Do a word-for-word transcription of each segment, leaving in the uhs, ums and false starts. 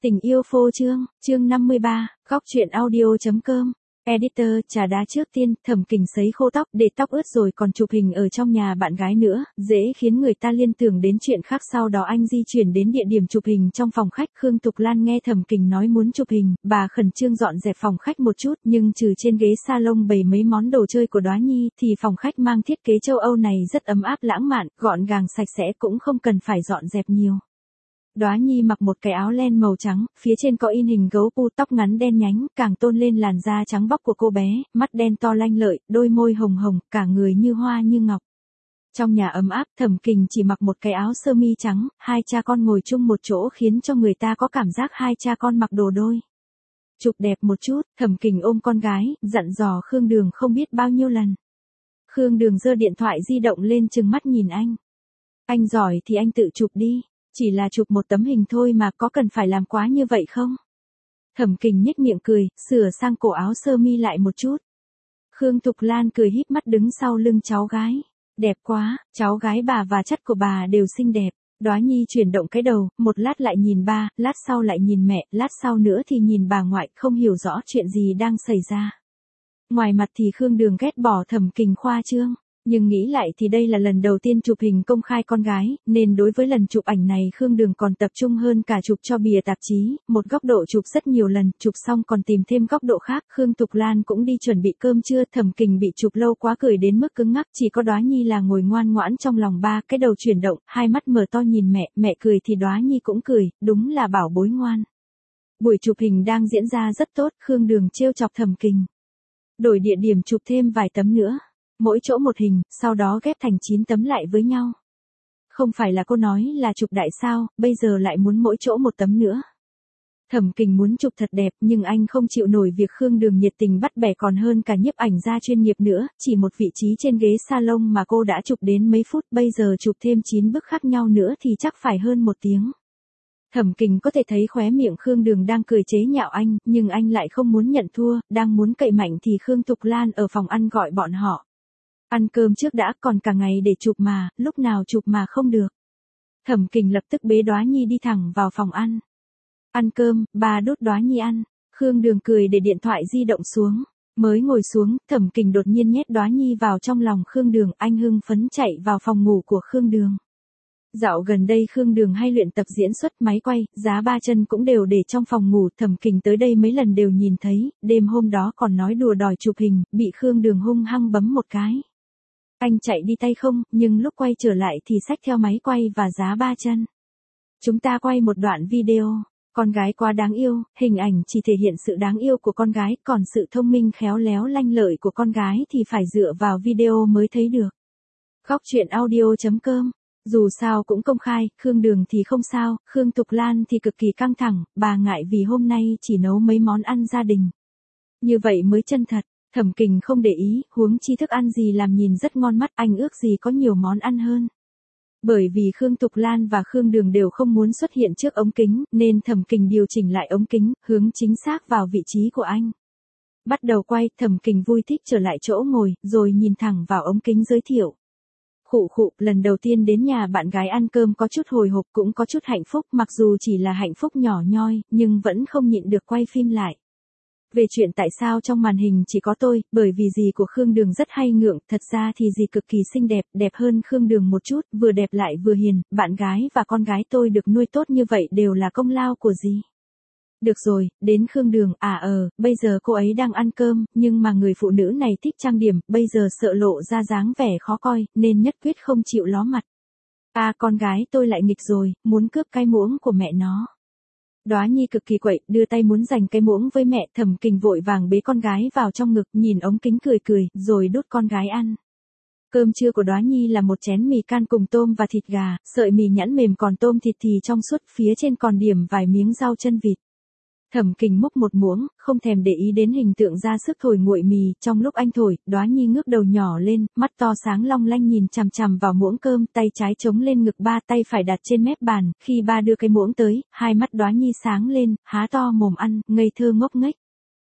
Tình yêu phô trương, chương năm mươi ba, góc truyện audio.com. Editor, trà đá trước tiên, Thẩm Kình sấy khô tóc, để tóc ướt rồi còn chụp hình ở trong nhà bạn gái nữa, dễ khiến người ta liên tưởng đến chuyện khác. Sau đó anh di chuyển đến địa điểm chụp hình trong phòng khách. Khương Thục Lan nghe Thẩm Kình nói muốn chụp hình, bà khẩn trương dọn dẹp phòng khách một chút, nhưng trừ trên ghế salon bày mấy món đồ chơi của Đóa Nhi, thì phòng khách mang thiết kế châu Âu này rất ấm áp lãng mạn, gọn gàng sạch sẽ, cũng không cần phải dọn dẹp nhiều. Đóa Nhi mặc một cái áo len màu trắng, phía trên có in hình gấu pu, tóc ngắn đen nhánh, càng tôn lên làn da trắng bóc của cô bé, mắt đen to lanh lợi, đôi môi hồng hồng, cả người như hoa như ngọc. Trong nhà ấm áp, Thẩm Kình chỉ mặc một cái áo sơ mi trắng, hai cha con ngồi chung một chỗ khiến cho người ta có cảm giác hai cha con mặc đồ đôi. Chụp đẹp một chút, Thẩm Kình ôm con gái, dặn dò Khương Đường không biết bao nhiêu lần. Khương Đường giơ điện thoại di động lên trừng mắt nhìn anh. Anh giỏi thì anh tự chụp đi. Chỉ là chụp một tấm hình thôi mà, có cần phải làm quá như vậy không? Thẩm Kình nhếch miệng cười, sửa sang cổ áo sơ mi lại một chút. Khương Thục Lan cười híp mắt đứng sau lưng cháu gái. Đẹp quá, cháu gái bà và chất của bà đều xinh đẹp. Đóa Nhi chuyển động cái đầu, một lát lại nhìn ba, lát sau lại nhìn mẹ, lát sau nữa thì nhìn bà ngoại, không hiểu rõ chuyện gì đang xảy ra. Ngoài mặt thì Khương Đường ghét bỏ Thẩm Kình khoa trương. Nhưng nghĩ lại thì đây là lần đầu tiên chụp hình công khai con gái, nên đối với lần chụp ảnh này Khương Đường còn tập trung hơn cả chụp cho bìa tạp chí, một góc độ chụp rất nhiều lần, chụp xong còn tìm thêm góc độ khác. Khương Thục Lan cũng đi chuẩn bị cơm trưa. Thẩm Kình bị chụp lâu quá cười đến mức cứng ngắc, chỉ có Đóa Nhi là ngồi ngoan ngoãn trong lòng ba, cái đầu chuyển động, hai mắt mở to nhìn mẹ, mẹ cười thì Đóa Nhi cũng cười, đúng là bảo bối ngoan. Buổi chụp hình đang diễn ra rất tốt, Khương Đường trêu chọc Thẩm Kình. Đổi địa điểm chụp thêm vài tấm nữa. Mỗi chỗ một hình, sau đó ghép thành chín tấm lại với nhau. Không phải là cô nói là chụp đại sao, bây giờ lại muốn mỗi chỗ một tấm nữa. Thẩm Kình muốn chụp thật đẹp, nhưng anh không chịu nổi việc Khương Đường nhiệt tình bắt bẻ còn hơn cả nhiếp ảnh gia chuyên nghiệp nữa, chỉ một vị trí trên ghế salon mà cô đã chụp đến mấy phút, bây giờ chụp thêm chín bức khác nhau nữa thì chắc phải hơn một tiếng. Thẩm Kình có thể thấy khóe miệng Khương Đường đang cười chế nhạo anh, nhưng anh lại không muốn nhận thua, đang muốn cậy mạnh thì Khương Thục Lan ở phòng ăn gọi bọn họ. Ăn cơm trước đã, còn cả ngày để chụp mà, lúc nào chụp mà không được. Thẩm Kình lập tức bế Đóa Nhi đi thẳng vào phòng ăn. Ăn cơm, bà đút Đóa Nhi ăn. Khương Đường cười để điện thoại di động xuống. Mới ngồi xuống, Thẩm Kình đột nhiên nhét Đóa Nhi vào trong lòng Khương Đường, anh hưng phấn chạy vào phòng ngủ của Khương Đường. Dạo gần đây Khương Đường hay luyện tập diễn xuất, máy quay, giá ba chân cũng đều để trong phòng ngủ. Thẩm Kình tới đây mấy lần đều nhìn thấy, đêm hôm đó còn nói đùa đòi chụp hình, bị Khương Đường hung hăng bấm một cái. Anh chạy đi tay không, nhưng lúc quay trở lại thì xách theo máy quay và giá ba chân. Chúng ta quay một đoạn video. Con gái quá đáng yêu, hình ảnh chỉ thể hiện sự đáng yêu của con gái, còn sự thông minh khéo léo lanh lợi của con gái thì phải dựa vào video mới thấy được. Góc truyện audio.com. Dù sao cũng công khai, Khương Đường thì không sao, Khương Thục Lan thì cực kỳ căng thẳng, bà ngại vì hôm nay chỉ nấu mấy món ăn gia đình. Như vậy mới chân thật. Thẩm Kình không để ý, huống chi thức ăn gì làm nhìn rất ngon mắt, anh ước gì có nhiều món ăn hơn. Bởi vì Khương Thục Lan và Khương Đường đều không muốn xuất hiện trước ống kính, nên Thẩm Kình điều chỉnh lại ống kính, hướng chính xác vào vị trí của anh. Bắt đầu quay, Thẩm Kình vui thích trở lại chỗ ngồi, rồi nhìn thẳng vào ống kính giới thiệu. Khụ khụ, lần đầu tiên đến nhà bạn gái ăn cơm có chút hồi hộp, cũng có chút hạnh phúc, mặc dù chỉ là hạnh phúc nhỏ nhoi, nhưng vẫn không nhịn được quay phim lại. Về chuyện tại sao trong màn hình chỉ có tôi, bởi vì dì của Khương Đường rất hay ngượng, thật ra thì dì cực kỳ xinh đẹp, đẹp hơn Khương Đường một chút, vừa đẹp lại vừa hiền, bạn gái và con gái tôi được nuôi tốt như vậy đều là công lao của dì. Được rồi, đến Khương Đường, à ờ, bây giờ cô ấy đang ăn cơm, nhưng mà người phụ nữ này thích trang điểm, bây giờ sợ lộ ra dáng vẻ khó coi, nên nhất quyết không chịu ló mặt. À con gái tôi lại nghịch rồi, muốn cướp cái muỗng của mẹ nó. Đóa Nhi cực kỳ quậy, đưa tay muốn giành cái muỗng với mẹ. Thẩm Kình vội vàng bế con gái vào trong ngực, nhìn ống kính cười cười, rồi đút con gái ăn. Cơm trưa của Đóa Nhi là một chén mì can cùng tôm và thịt gà, sợi mì nhẵn mềm còn tôm thịt thì trong suốt, phía trên còn điểm vài miếng rau chân vịt. Thẩm Kình múc một muỗng, không thèm để ý đến hình tượng ra sức thổi nguội mì, trong lúc anh thổi, Đóa Nhi ngước đầu nhỏ lên, mắt to sáng long lanh nhìn chằm chằm vào muỗng cơm, tay trái chống lên ngực ba, tay phải đặt trên mép bàn, khi ba đưa cái muỗng tới, hai mắt Đóa Nhi sáng lên, há to mồm ăn, ngây thơ ngốc nghếch.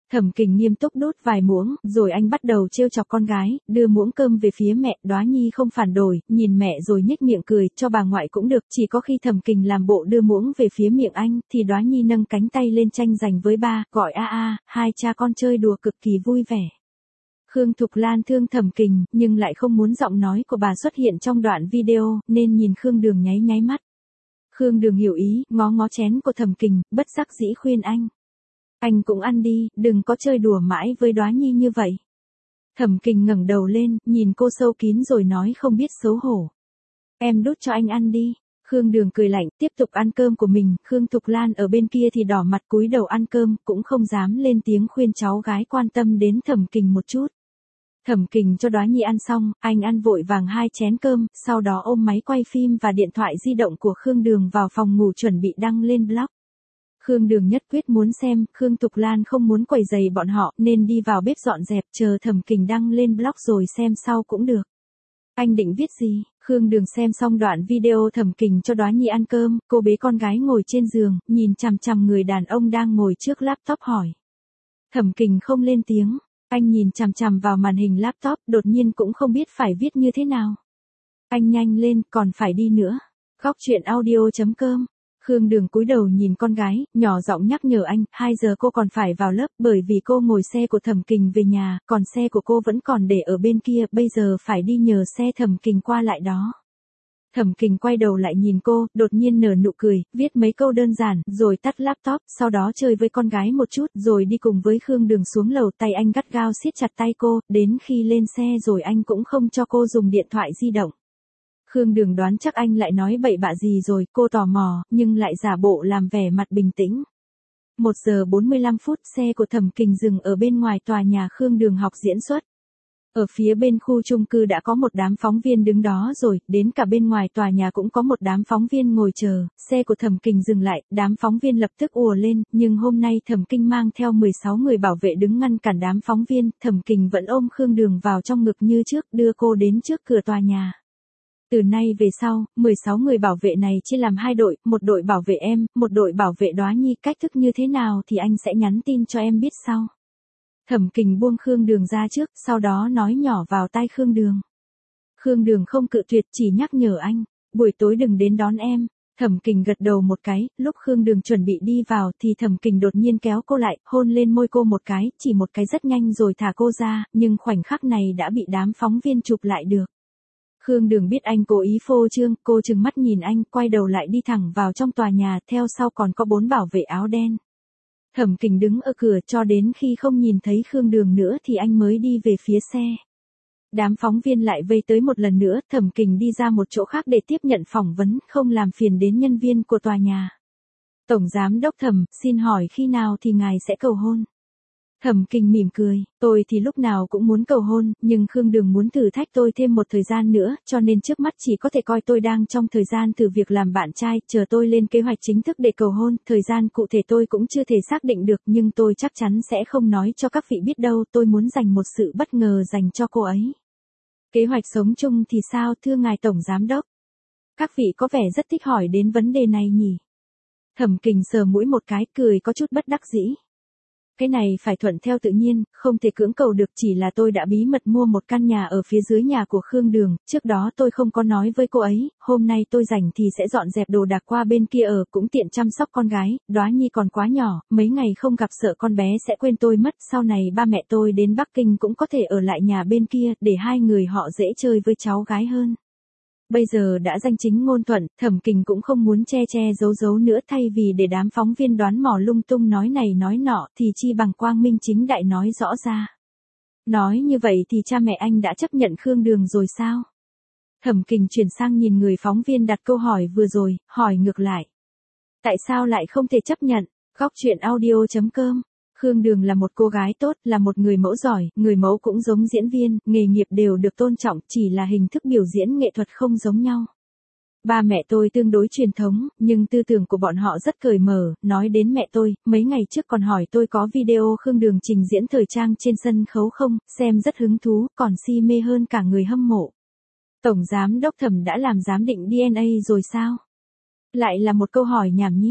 Thẩm Kình nghiêm túc đút vài muỗng, rồi anh bắt đầu trêu chọc con gái, đưa muỗng cơm về phía mẹ, Đóa Nhi không phản đối, nhìn mẹ rồi nhếch miệng cười, cho bà ngoại cũng được, chỉ có khi Thẩm Kình làm bộ đưa muỗng về phía miệng anh, thì Đóa Nhi nâng cánh tay lên tranh giành với ba, gọi a a, hai cha con chơi đùa cực kỳ vui vẻ. Khương Thục Lan thương Thẩm Kình, nhưng lại không muốn giọng nói của bà xuất hiện trong đoạn video, nên nhìn Khương Đường nháy nháy mắt. Khương Đường hiểu ý, ngó ngó chén của Thẩm Kình, bất đắc dĩ khuyên anh. Anh cũng ăn đi, đừng có chơi đùa mãi với Đóa Nhi như vậy. Thẩm Kình ngẩng đầu lên, nhìn cô sâu kín rồi nói không biết xấu hổ. Em đút cho anh ăn đi. Khương Đường cười lạnh, tiếp tục ăn cơm của mình, Khương Thục Lan ở bên kia thì đỏ mặt cúi đầu ăn cơm, cũng không dám lên tiếng khuyên cháu gái quan tâm đến Thẩm Kình một chút. Thẩm Kình cho Đóa Nhi ăn xong, anh ăn vội vàng hai chén cơm, sau đó ôm máy quay phim và điện thoại di động của Khương Đường vào phòng ngủ chuẩn bị đăng lên blog. Khương Đường nhất quyết muốn xem, Khương Thục Lan không muốn quấy rầy bọn họ nên đi vào bếp dọn dẹp chờ Thẩm Kình đăng lên blog rồi xem sau cũng được. Anh định viết gì? Khương Đường xem xong đoạn video Thẩm Kình cho Đóa Nhi ăn cơm, cô bế con gái ngồi trên giường, nhìn chằm chằm người đàn ông đang ngồi trước laptop hỏi. Thẩm Kình không lên tiếng, anh nhìn chằm chằm vào màn hình laptop, đột nhiên cũng không biết phải viết như thế nào. Anh nhanh lên, còn phải đi nữa. Góc truyện audio chấm com. Khương Đường cúi đầu nhìn con gái, nhỏ giọng nhắc nhở anh, hai giờ cô còn phải vào lớp, bởi vì cô ngồi xe của Thẩm Kình về nhà, còn xe của cô vẫn còn để ở bên kia, bây giờ phải đi nhờ xe Thẩm Kình qua lại đó. Thẩm Kình quay đầu lại nhìn cô, đột nhiên nở nụ cười, viết mấy câu đơn giản, rồi tắt laptop, sau đó chơi với con gái một chút, rồi đi cùng với Khương Đường xuống lầu, tay anh gắt gao siết chặt tay cô, đến khi lên xe rồi anh cũng không cho cô dùng điện thoại di động. Khương Đường đoán chắc anh lại nói bậy bạ gì rồi, cô tò mò, nhưng lại giả bộ làm vẻ mặt bình tĩnh. một giờ bốn mươi lăm phút, xe của Thẩm Kình dừng ở bên ngoài tòa nhà Khương Đường học diễn xuất. Ở phía bên khu chung cư đã có một đám phóng viên đứng đó rồi, đến cả bên ngoài tòa nhà cũng có một đám phóng viên ngồi chờ, xe của Thẩm Kình dừng lại, đám phóng viên lập tức ùa lên, nhưng hôm nay Thẩm Kình mang theo mười sáu người bảo vệ đứng ngăn cản đám phóng viên, Thẩm Kình vẫn ôm Khương Đường vào trong ngực như trước, đưa cô đến trước cửa tòa nhà. Từ nay về sau, mười sáu người bảo vệ này chia làm hai đội, một đội bảo vệ em, một đội bảo vệ Đóa Nhi, cách thức như thế nào thì anh sẽ nhắn tin cho em biết sau. Thẩm Kình buông Khương Đường ra trước, sau đó nói nhỏ vào tai Khương Đường. Khương Đường không cự tuyệt, chỉ nhắc nhở anh, buổi tối đừng đến đón em. Thẩm Kình gật đầu một cái, lúc Khương Đường chuẩn bị đi vào thì Thẩm Kình đột nhiên kéo cô lại, hôn lên môi cô một cái, chỉ một cái rất nhanh rồi thả cô ra, nhưng khoảnh khắc này đã bị đám phóng viên chụp lại được. Khương Đường biết anh cố ý phô trương, cô trừng mắt nhìn anh, quay đầu lại đi thẳng vào trong tòa nhà, theo sau còn có bốn bảo vệ áo đen. Thẩm Kình đứng ở cửa cho đến khi không nhìn thấy Khương Đường nữa thì anh mới đi về phía xe. Đám phóng viên lại vây tới một lần nữa, Thẩm Kình đi ra một chỗ khác để tiếp nhận phỏng vấn, không làm phiền đến nhân viên của tòa nhà. Tổng giám đốc Thẩm, xin hỏi khi nào thì ngài sẽ cầu hôn? Thẩm Kình mỉm cười, tôi thì lúc nào cũng muốn cầu hôn, nhưng Khương Đường muốn thử thách tôi thêm một thời gian nữa, cho nên trước mắt chỉ có thể coi tôi đang trong thời gian thử việc làm bạn trai, chờ tôi lên kế hoạch chính thức để cầu hôn, thời gian cụ thể tôi cũng chưa thể xác định được, nhưng tôi chắc chắn sẽ không nói cho các vị biết đâu, tôi muốn dành một sự bất ngờ dành cho cô ấy. Kế hoạch sống chung thì sao thưa ngài tổng giám đốc? Các vị có vẻ rất thích hỏi đến vấn đề này nhỉ? Thẩm Kình sờ mũi một cái, cười có chút bất đắc dĩ. Cái này phải thuận theo tự nhiên, không thể cưỡng cầu được, chỉ là tôi đã bí mật mua một căn nhà ở phía dưới nhà của Khương Đường, trước đó tôi không có nói với cô ấy, hôm nay tôi rảnh thì sẽ dọn dẹp đồ đạc qua bên kia ở, cũng tiện chăm sóc con gái, Đóa Nhi còn quá nhỏ, mấy ngày không gặp sợ con bé sẽ quên tôi mất, sau này ba mẹ tôi đến Bắc Kinh cũng có thể ở lại nhà bên kia, để hai người họ dễ chơi với cháu gái hơn. Bây giờ đã danh chính ngôn thuận, Thẩm Kình cũng không muốn che che giấu giấu nữa, thay vì để đám phóng viên đoán mò lung tung nói này nói nọ thì chi bằng quang minh chính đại nói rõ ra. Nói như vậy thì cha mẹ anh đã chấp nhận Khương Đường rồi sao? Thẩm Kình chuyển sang nhìn người phóng viên đặt câu hỏi vừa rồi, hỏi ngược lại. Tại sao lại không thể chấp nhận? Góc truyện audio chấm com. Khương Đường là một cô gái tốt, là một người mẫu giỏi, người mẫu cũng giống diễn viên, nghề nghiệp đều được tôn trọng, chỉ là hình thức biểu diễn nghệ thuật không giống nhau. Ba mẹ tôi tương đối truyền thống, nhưng tư tưởng của bọn họ rất cởi mở, nói đến mẹ tôi, mấy ngày trước còn hỏi tôi có video Khương Đường trình diễn thời trang trên sân khấu không, xem rất hứng thú, còn si mê hơn cả người hâm mộ. Tổng giám đốc Thẩm đã làm giám định đê en a rồi sao? Lại là một câu hỏi nhảm nhí.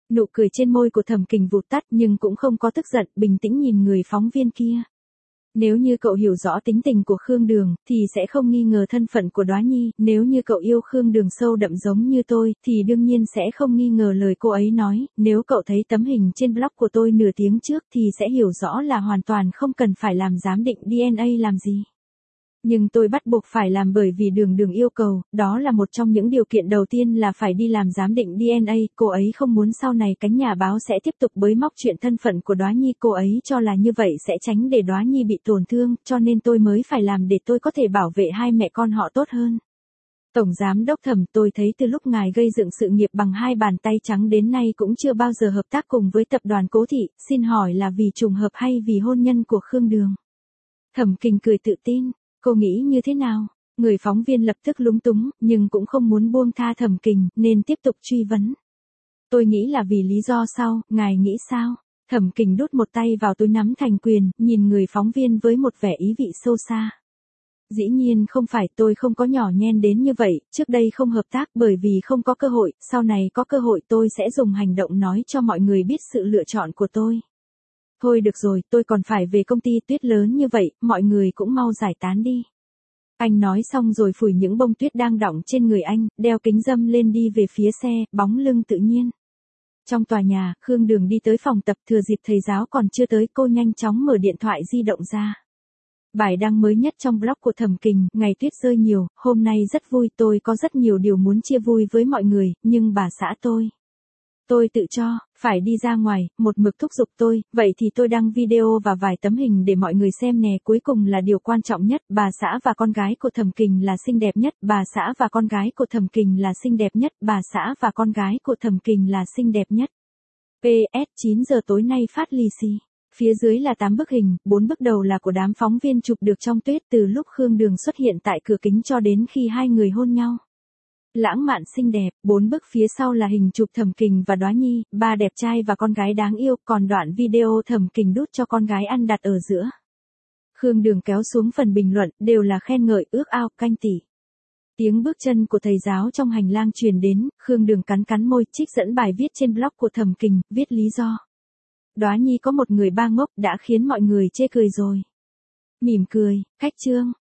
Nụ cười trên môi của Thẩm Kình vụt tắt nhưng cũng không có tức giận, bình tĩnh nhìn người phóng viên kia. Nếu như cậu hiểu rõ tính tình của Khương Đường, thì sẽ không nghi ngờ thân phận của Đóa Nhi, nếu như cậu yêu Khương Đường sâu đậm giống như tôi, thì đương nhiên sẽ không nghi ngờ lời cô ấy nói, nếu cậu thấy tấm hình trên blog của tôi nửa tiếng trước thì sẽ hiểu rõ là hoàn toàn không cần phải làm giám định đê en a làm gì. Nhưng tôi bắt buộc phải làm bởi vì Đường Đường yêu cầu, đó là một trong những điều kiện đầu tiên là phải đi làm giám định đê en a, cô ấy không muốn sau này cánh nhà báo sẽ tiếp tục bới móc chuyện thân phận của Đóa Nhi, cô ấy cho là như vậy sẽ tránh để Đóa Nhi bị tổn thương, cho nên tôi mới phải làm để tôi có thể bảo vệ hai mẹ con họ tốt hơn. Tổng giám đốc Thẩm, tôi thấy từ lúc ngài gây dựng sự nghiệp bằng hai bàn tay trắng đến nay cũng chưa bao giờ hợp tác cùng với tập đoàn Cố Thị, xin hỏi là vì trùng hợp hay vì hôn nhân của Khương Đường? Thẩm Kình cười tự tin. Cô nghĩ như thế nào? Người phóng viên lập tức lúng túng, nhưng cũng không muốn buông tha Thẩm Kình, nên tiếp tục truy vấn. Tôi nghĩ là vì lý do sau, ngài nghĩ sao? Thẩm Kình đút một tay vào túi nắm thành quyền, nhìn người phóng viên với một vẻ ý vị sâu xa. Dĩ nhiên không phải, tôi không có nhỏ nhen đến như vậy, trước đây không hợp tác bởi vì không có cơ hội, sau này có cơ hội tôi sẽ dùng hành động nói cho mọi người biết sự lựa chọn của tôi. Thôi được rồi, tôi còn phải về công ty, tuyết lớn như vậy, mọi người cũng mau giải tán đi. Anh nói xong rồi phủi những bông tuyết đang đọng trên người anh, đeo kính râm lên đi về phía xe, bóng lưng tự nhiên. Trong tòa nhà, Khương Đường đi tới phòng tập, thừa dịp thầy giáo còn chưa tới, cô nhanh chóng mở điện thoại di động ra. Bài đăng mới nhất trong blog của Thẩm Kình, ngày tuyết rơi nhiều, hôm nay rất vui, tôi có rất nhiều điều muốn chia vui với mọi người, nhưng bà xã tôi. Tôi tự cho, phải đi ra ngoài, một mực thúc giục tôi, vậy thì tôi đăng video và vài tấm hình để mọi người xem nè, cuối cùng là điều quan trọng nhất, bà xã và con gái của Thẩm Kình là xinh đẹp nhất, bà xã và con gái của Thẩm Kình là xinh đẹp nhất, bà xã và con gái của Thẩm Kình là xinh đẹp nhất. pê ét chín giờ tối nay phát lì xì. Phía dưới là tám bức hình, bốn bức đầu là của đám phóng viên chụp được trong tuyết từ lúc Khương Đường xuất hiện tại cửa kính cho đến khi hai người hôn nhau. Lãng mạn xinh đẹp, bốn bức phía sau là hình chụp Thẩm Kình và Đóa Nhi, ba đẹp trai và con gái đáng yêu, còn đoạn video Thẩm Kình đút cho con gái ăn đặt ở giữa. Khương Đường kéo xuống phần bình luận, đều là khen ngợi, ước ao, canh tỉ. Tiếng bước chân của thầy giáo trong hành lang truyền đến, Khương Đường cắn cắn môi, trích dẫn bài viết trên blog của Thẩm Kình, viết lý do. Đóa Nhi có một người ba ngốc đã khiến mọi người chê cười rồi. Mỉm cười, khách trương.